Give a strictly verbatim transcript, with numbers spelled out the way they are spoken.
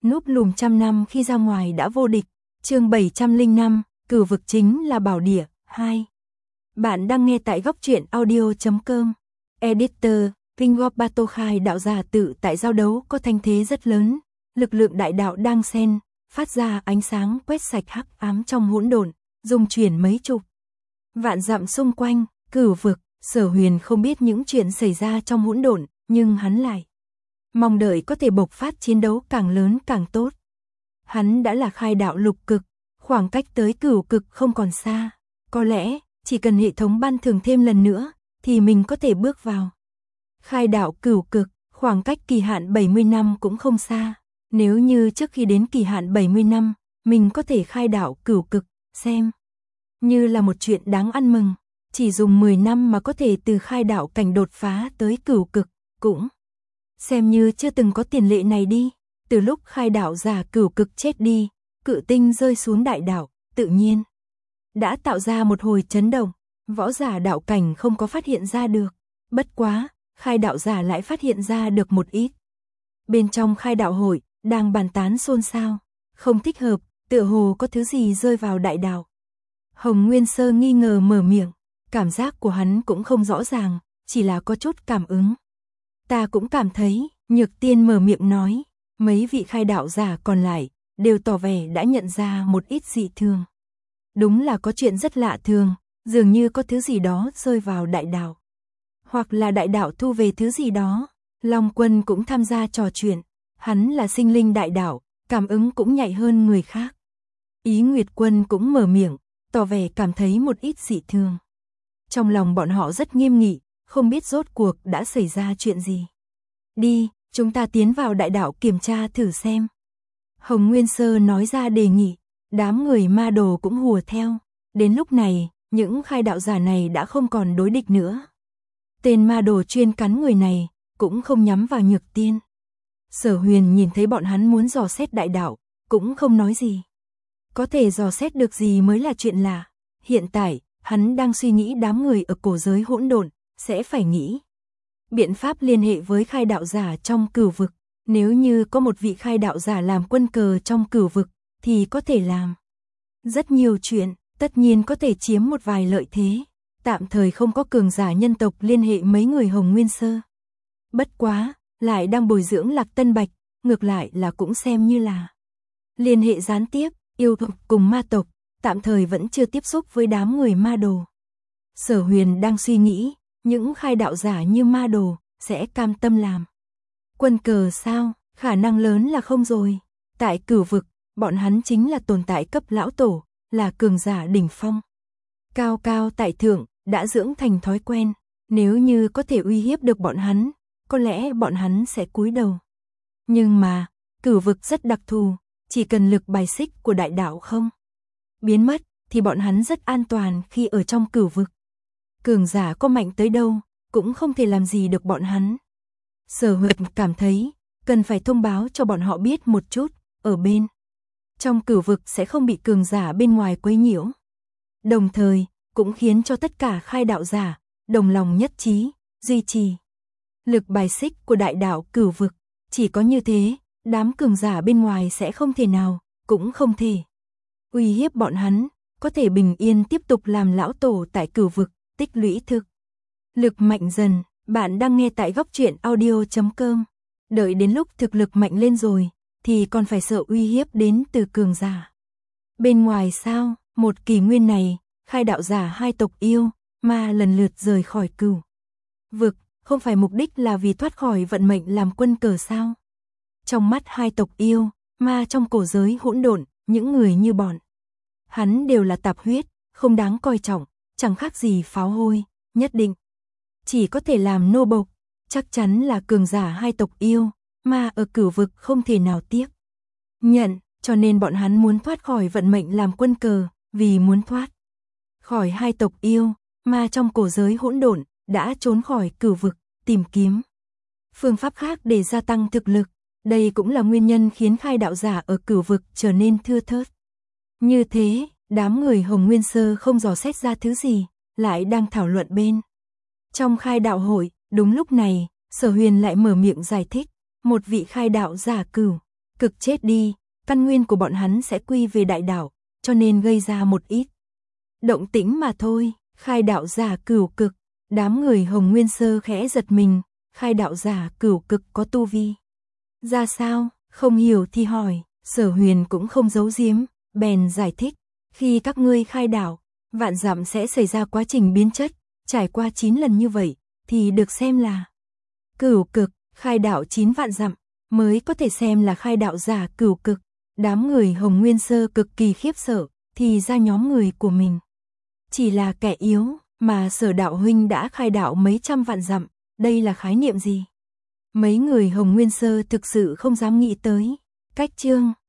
núp lùm trăm năm khi ra ngoài đã vô địch. Chương bảy trăm lẻ năm, Cửu vực chính là bảo địa. hai. Bạn đang nghe tại góc truyện audio chấm com. Editor, Ringobato Khai đạo giả tự tại giao đấu có thanh thế rất lớn, lực lượng đại đạo đang xen, phát ra ánh sáng quét sạch hắc ám trong hỗn độn, dung chuyển mấy chục vạn dặm xung quanh. Cửu vực, Sở Huyền không biết những chuyện xảy ra trong hỗn độn, nhưng hắn lại mong đợi có thể bộc phát chiến đấu càng lớn càng tốt. Hắn đã là khai đạo lục cực, khoảng cách tới cửu cực không còn xa, có lẽ chỉ cần hệ thống ban thưởng thêm lần nữa thì mình có thể bước vào khai đạo cửu cực. Khoảng cách kỳ hạn bảy mươi năm cũng không xa, nếu như trước khi đến kỳ hạn bảy mươi năm mình có thể khai đạo cửu cực, xem như là một chuyện đáng ăn mừng. Chỉ dùng mười năm mà có thể từ khai đạo cảnh đột phá tới cửu cực, cũng xem như chưa từng có tiền lệ này đi. Từ lúc khai đạo giả cửu cực chết đi, cự tinh rơi xuống đại đạo, tự nhiên đã tạo ra một hồi chấn động. Võ giả đạo cảnh không có phát hiện ra được, bất quá khai đạo giả lại phát hiện ra được một ít. Bên trong khai đạo hội đang bàn tán xôn xao, không thích hợp, tựa hồ có thứ gì rơi vào đại đạo. Hồng Nguyên Sơ nghi ngờ mở miệng, cảm giác của hắn cũng không rõ ràng, chỉ là có chút cảm ứng. Ta cũng cảm thấy. Nhược Tiên mở miệng nói, mấy vị khai đạo giả còn lại đều tỏ vẻ đã nhận ra một ít dị thường. Đúng là có chuyện rất lạ thường, dường như có thứ gì đó rơi vào đại đạo, hoặc là đại đạo thu về thứ gì đó. Long Quân cũng tham gia trò chuyện, hắn là sinh linh đại đạo, cảm ứng cũng nhạy hơn người khác. Ý Nguyệt Quân cũng mở miệng, tỏ vẻ cảm thấy một ít dị thường. Trong lòng bọn họ rất nghiêm nghị, không biết rốt cuộc đã xảy ra chuyện gì. Đi, chúng ta tiến vào đại đạo kiểm tra thử xem. Hồng Nguyên Sơ nói ra đề nghị, đám người ma đồ cũng hùa theo. Đến lúc này, những khai đạo giả này đã không còn đối địch nữa. Tên ma đồ chuyên cắn người này, cũng không nhắm vào Nhược Tiên. Sở Huyền nhìn thấy bọn hắn muốn dò xét đại đạo, cũng không nói gì. Có thể dò xét được gì mới là chuyện lạ. Hiện tại, hắn đang suy nghĩ đám người ở cổ giới hỗn độn sẽ phải nghĩ biện pháp liên hệ với khai đạo giả trong cửu vực. Nếu như có một vị khai đạo giả làm quân cờ trong cửu vực thì có thể làm rất nhiều chuyện, tất nhiên có thể chiếm một vài lợi thế. Tạm thời không có cường giả nhân tộc liên hệ mấy người Hồng Nguyên Sơ. Bất quá, lại đang bồi dưỡng Lạc Tân Bạch, ngược lại là cũng xem như là liên hệ gián tiếp. Yêu tộc cùng ma tộc tạm thời vẫn chưa tiếp xúc với đám người ma đồ. Sở Huyền đang suy nghĩ, những khai đạo giả như ma đồ sẽ cam tâm làm quân cờ sao? Khả năng lớn là không rồi. Tại cửu vực, bọn hắn chính là tồn tại cấp lão tổ, là cường giả đỉnh phong, cao cao tại thượng, đã dưỡng thành thói quen. Nếu như có thể uy hiếp được bọn hắn, có lẽ bọn hắn sẽ cúi đầu. Nhưng mà, cửu vực rất đặc thù, chỉ cần lực bài xích của đại đạo không biến mất, thì bọn hắn rất an toàn khi ở trong cửu vực. Cường giả có mạnh tới đâu, cũng không thể làm gì được bọn hắn. Sở Huyền cảm thấy, cần phải thông báo cho bọn họ biết một chút, ở bên trong cửu vực sẽ không bị cường giả bên ngoài quấy nhiễu. Đồng thời, cũng khiến cho tất cả khai đạo giả đồng lòng nhất trí, duy trì lực bài xích của đại đạo cửu vực. Chỉ có như thế, đám cường giả bên ngoài sẽ không thể nào, cũng không thể uy hiếp bọn hắn, có thể bình yên tiếp tục làm lão tổ tại cửu vực, tích lũy thực lực mạnh dần. Bạn đang nghe tại góc truyện audio chấm com. Đợi đến lúc thực lực mạnh lên rồi, thì còn phải sợ uy hiếp đến từ cường giả bên ngoài sao? Một kỷ nguyên này, khai đạo giả hai tộc yêu, ma lần lượt rời khỏi cửu vực, không phải mục đích là vì thoát khỏi vận mệnh làm quân cờ sao? Trong mắt hai tộc yêu, ma trong cổ giới hỗn độn, những người như bọn hắn đều là tạp huyết, không đáng coi trọng, chẳng khác gì pháo hôi, nhất định chỉ có thể làm nô bộc. Chắc chắn là cường giả hai tộc yêu, ma ở cửu vực không thể nào tiếc nhận, cho nên bọn hắn muốn thoát khỏi vận mệnh làm quân cờ. Vì muốn thoát khỏi hai tộc yêu, ma trong cổ giới hỗn độn đã trốn khỏi cửu vực, tìm kiếm phương pháp khác để gia tăng thực lực. Đây cũng là nguyên nhân khiến khai đạo giả ở cửu vực trở nên thưa thớt. Như thế, đám người Hồng Nguyên Sơ không dò xét ra thứ gì, lại đang thảo luận bên trong khai đạo hội. Đúng lúc này, Sở Huyền lại mở miệng giải thích, một vị khai đạo giả cửu cực chết đi, căn nguyên của bọn hắn sẽ quy về đại đạo, cho nên gây ra một ít động tĩnh mà thôi. Khai đạo giả cửu cực, đám người Hồng Nguyên Sơ khẽ giật mình, khai đạo giả cửu cực có tu vi ra sao, không hiểu thì hỏi, Sở Huyền cũng không giấu giếm, bèn giải thích, khi các ngươi khai đạo, vạn dặm sẽ xảy ra quá trình biến chất, trải qua chín lần như vậy, thì được xem là cửu cực, khai đạo chín vạn dặm, mới có thể xem là khai đạo giả cửu cực. Đám người Hồng Nguyên Sơ cực kỳ khiếp sợ, thì ra nhóm người của mình chỉ là kẻ yếu, mà Sở đạo huynh đã khai đạo mấy trăm vạn dặm, đây là khái niệm gì? Mấy người Hồng Nguyên Sơ thực sự không dám nghĩ tới. Cách chương